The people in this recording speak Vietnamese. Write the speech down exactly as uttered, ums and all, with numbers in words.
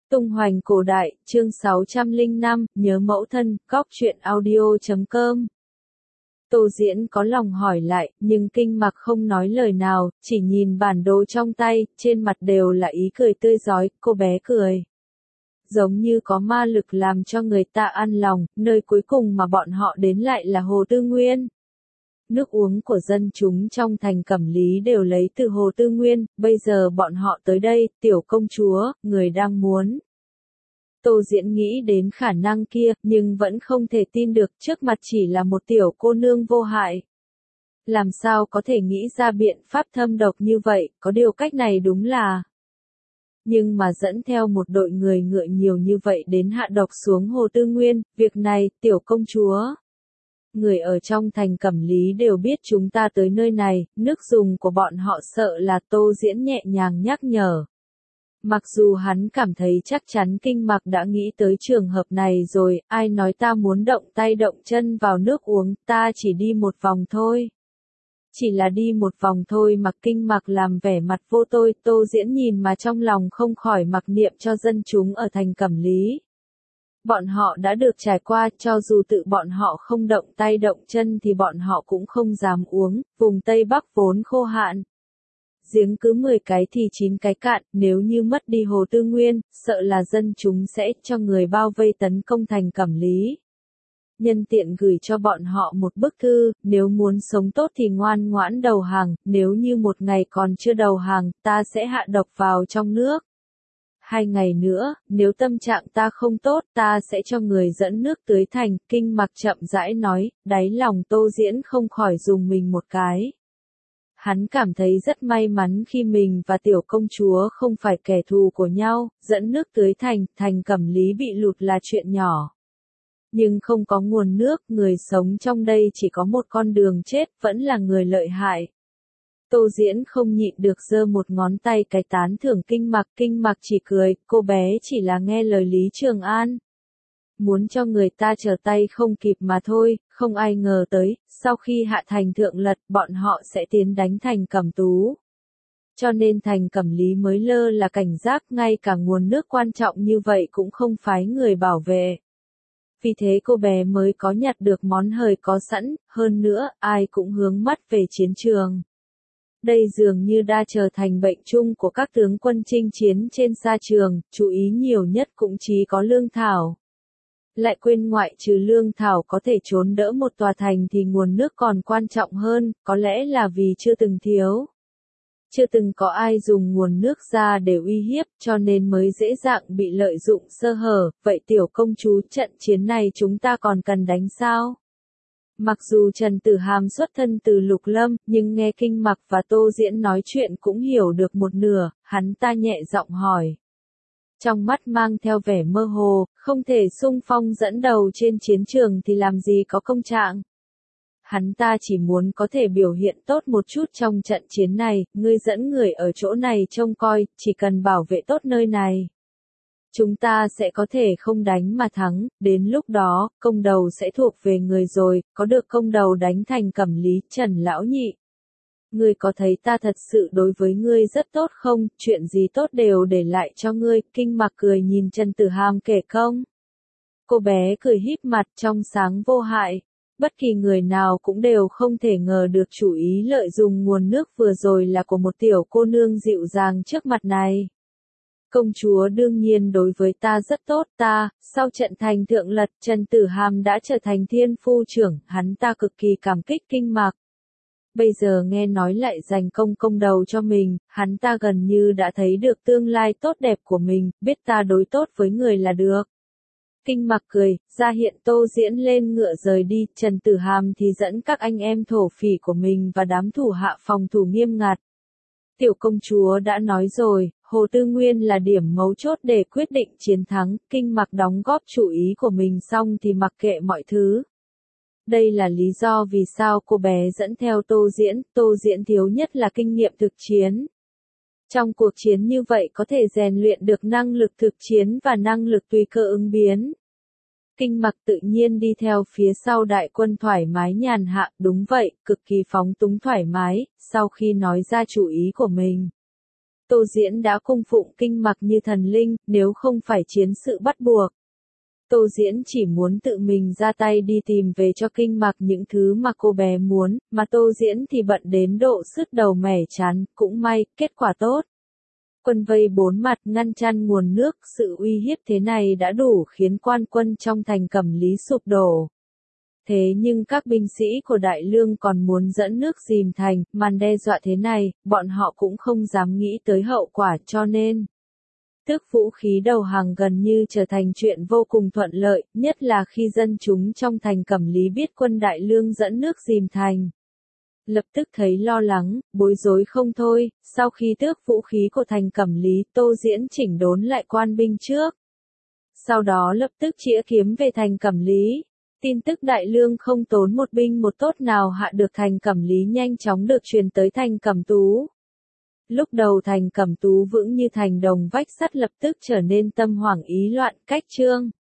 Tung hoành cổ đại, chương sáu trăm lẻ năm, nhớ mẫu thân, góc truyện audio chấm com. Tô Diễn có lòng hỏi lại, nhưng Kinh Mặc không nói lời nào, chỉ nhìn bản đồ trong tay, trên mặt đều là ý cười tươi rói, cô bé cười. Giống như có ma lực làm cho người ta an lòng, nơi cuối cùng mà bọn họ đến lại là Hồ Tư Nguyên. Nước uống của dân chúng trong thành Cẩm Lý đều lấy từ Hồ Tư Nguyên, bây giờ bọn họ tới đây, tiểu công chúa, người đang muốn. Tô Diễn nghĩ đến khả năng kia, nhưng vẫn không thể tin được, trước mặt chỉ là một tiểu cô nương vô hại. Làm sao có thể nghĩ ra biện pháp thâm độc như vậy, có điều cách này đúng là... Nhưng mà dẫn theo một đội người ngựa nhiều như vậy đến hạ độc xuống Hồ Tư Nguyên, việc này, tiểu công chúa. Người ở trong thành Cẩm Lý đều biết chúng ta tới nơi này, nước dùng của bọn họ sợ là Tô Diễn nhẹ nhàng nhắc nhở. Mặc dù hắn cảm thấy chắc chắn Kinh Mặc đã nghĩ tới trường hợp này rồi, ai nói ta muốn động tay động chân vào nước uống, ta chỉ đi một vòng thôi. Chỉ là đi một vòng thôi mà Kinh Mặc làm vẻ mặt vô tôi, Tô Diễn nhìn mà trong lòng không khỏi mặc niệm cho dân chúng ở thành Cẩm Lý. Bọn họ đã được trải qua, cho dù tự bọn họ không động tay động chân thì bọn họ cũng không dám uống, vùng Tây Bắc vốn khô hạn. Giếng cứ mười cái thì chín cái cạn, nếu như mất đi Hồ Tư Nguyên, sợ là dân chúng sẽ cho người bao vây tấn công thành Cẩm Lý. Nhân tiện gửi cho bọn họ một bức thư, nếu muốn sống tốt thì ngoan ngoãn đầu hàng, nếu như một ngày còn chưa đầu hàng, ta sẽ hạ độc vào trong nước. Hai ngày nữa, nếu tâm trạng ta không tốt, ta sẽ cho người dẫn nước tưới thành, Kinh Mặc chậm rãi nói, đáy lòng Tô Diễn không khỏi dùng mình một cái. Hắn cảm thấy rất may mắn khi mình và tiểu công chúa không phải kẻ thù của nhau, dẫn nước tưới thành, thành Cẩm Lý bị lụt là chuyện nhỏ. Nhưng không có nguồn nước, người sống trong đây chỉ có một con đường chết, vẫn là người lợi hại. Tô Diễn không nhịn được giơ một ngón tay cái tán thưởng Kinh Mặc, Kinh Mặc chỉ cười, cô bé chỉ là nghe lời Lý Trường An. Muốn cho người ta trở tay không kịp mà thôi, không ai ngờ tới, sau khi hạ thành thượng lật, bọn họ sẽ tiến đánh thành Cẩm Tú. Cho nên thành Cẩm Lý mới lơ là cảnh giác, ngay cả nguồn nước quan trọng như vậy cũng không phái người bảo vệ. Vì thế cô bé mới có nhặt được món hời có sẵn, hơn nữa, ai cũng hướng mắt về chiến trường. Đây dường như đã trở thành bệnh chung của các tướng quân chinh chiến trên sa trường, chú ý nhiều nhất cũng chỉ có lương thảo. Lại quên ngoại trừ lương thảo có thể trốn đỡ một tòa thành thì nguồn nước còn quan trọng hơn, có lẽ là vì chưa từng thiếu. Chưa từng có ai dùng nguồn nước ra để uy hiếp cho nên mới dễ dàng bị lợi dụng sơ hở, vậy tiểu công chúa trận chiến này chúng ta còn cần đánh sao? Mặc dù Trần Tử Hàm xuất thân từ Lục Lâm, nhưng nghe Kinh Mặc và Tô Diễn nói chuyện cũng hiểu được một nửa, hắn ta nhẹ giọng hỏi. Trong mắt mang theo vẻ mơ hồ, không thể xung phong dẫn đầu trên chiến trường thì làm gì có công trạng. Hắn ta chỉ muốn có thể biểu hiện tốt một chút trong trận chiến này, ngươi dẫn người ở chỗ này trông coi, chỉ cần bảo vệ tốt nơi này. Chúng ta sẽ có thể không đánh mà thắng, đến lúc đó, công đầu sẽ thuộc về người rồi, có được công đầu đánh thành Cẩm Lý, Trần Lão Nhị. Ngươi có thấy ta thật sự đối với ngươi rất tốt không, chuyện gì tốt đều để lại cho ngươi, Kinh Mặc cười nhìn Trần Tử Hàm kể công. Cô bé cười híp mặt trong sáng vô hại. Bất kỳ người nào cũng đều không thể ngờ được chủ ý lợi dụng nguồn nước vừa rồi là của một tiểu cô nương dịu dàng trước mặt này. Công chúa đương nhiên đối với ta rất tốt ta, sau trận thành thượng lật Trần Tử Hàm đã trở thành thiên phu trưởng, hắn ta cực kỳ cảm kích Kinh Mặc. Bây giờ nghe nói lại dành công công đầu cho mình, hắn ta gần như đã thấy được tương lai tốt đẹp của mình, biết ta đối tốt với người là được. Kinh Mặc cười, ra hiện Tô Diễn lên ngựa rời đi, Trần Tử Hàm thì dẫn các anh em thổ phỉ của mình và đám thủ hạ phòng thủ nghiêm ngặt. Tiểu công chúa đã nói rồi, Hồ Tư Nguyên là điểm mấu chốt để quyết định chiến thắng, Kinh Mặc đóng góp chủ ý của mình xong thì mặc kệ mọi thứ. Đây là lý do vì sao cô bé dẫn theo Tô Diễn, Tô Diễn thiếu nhất là kinh nghiệm thực chiến. Trong cuộc chiến như vậy có thể rèn luyện được năng lực thực chiến và năng lực tùy cơ ứng biến. Kinh Mặc tự nhiên đi theo phía sau đại quân thoải mái nhàn hạ, đúng vậy, cực kỳ phóng túng thoải mái, sau khi nói ra chủ ý của mình. Tô Diễn đã cung phụng Kinh Mặc như thần linh, nếu không phải chiến sự bắt buộc. Tô Diễn chỉ muốn tự mình ra tay đi tìm về cho Kinh Mặc những thứ mà cô bé muốn, mà Tô Diễn thì bận đến độ sứt đầu mẻ chán, cũng may, kết quả tốt. Quân vây bốn mặt ngăn chặn nguồn nước, sự uy hiếp thế này đã đủ khiến quan quân trong thành Cẩm Lý sụp đổ. Thế nhưng các binh sĩ của Đại Lương còn muốn dẫn nước dìm thành, màn đe dọa thế này, bọn họ cũng không dám nghĩ tới hậu quả cho nên. Tước vũ khí đầu hàng gần như trở thành chuyện vô cùng thuận lợi, nhất là khi dân chúng trong thành Cẩm Lý biết quân Đại Lương dẫn nước dìm thành. Lập tức thấy lo lắng, bối rối không thôi, sau khi tước vũ khí của thành Cẩm Lý, Tô Diễn chỉnh đốn lại quan binh trước. Sau đó lập tức chĩa kiếm về thành Cẩm Lý. Tin tức Đại Lương không tốn một binh một tốt nào hạ được thành Cẩm Lý nhanh chóng được truyền tới thành Cẩm Tú. Lúc đầu thành Cẩm Tú vững như thành đồng vách sắt lập tức trở nên tâm hoảng ý loạn, cách trương.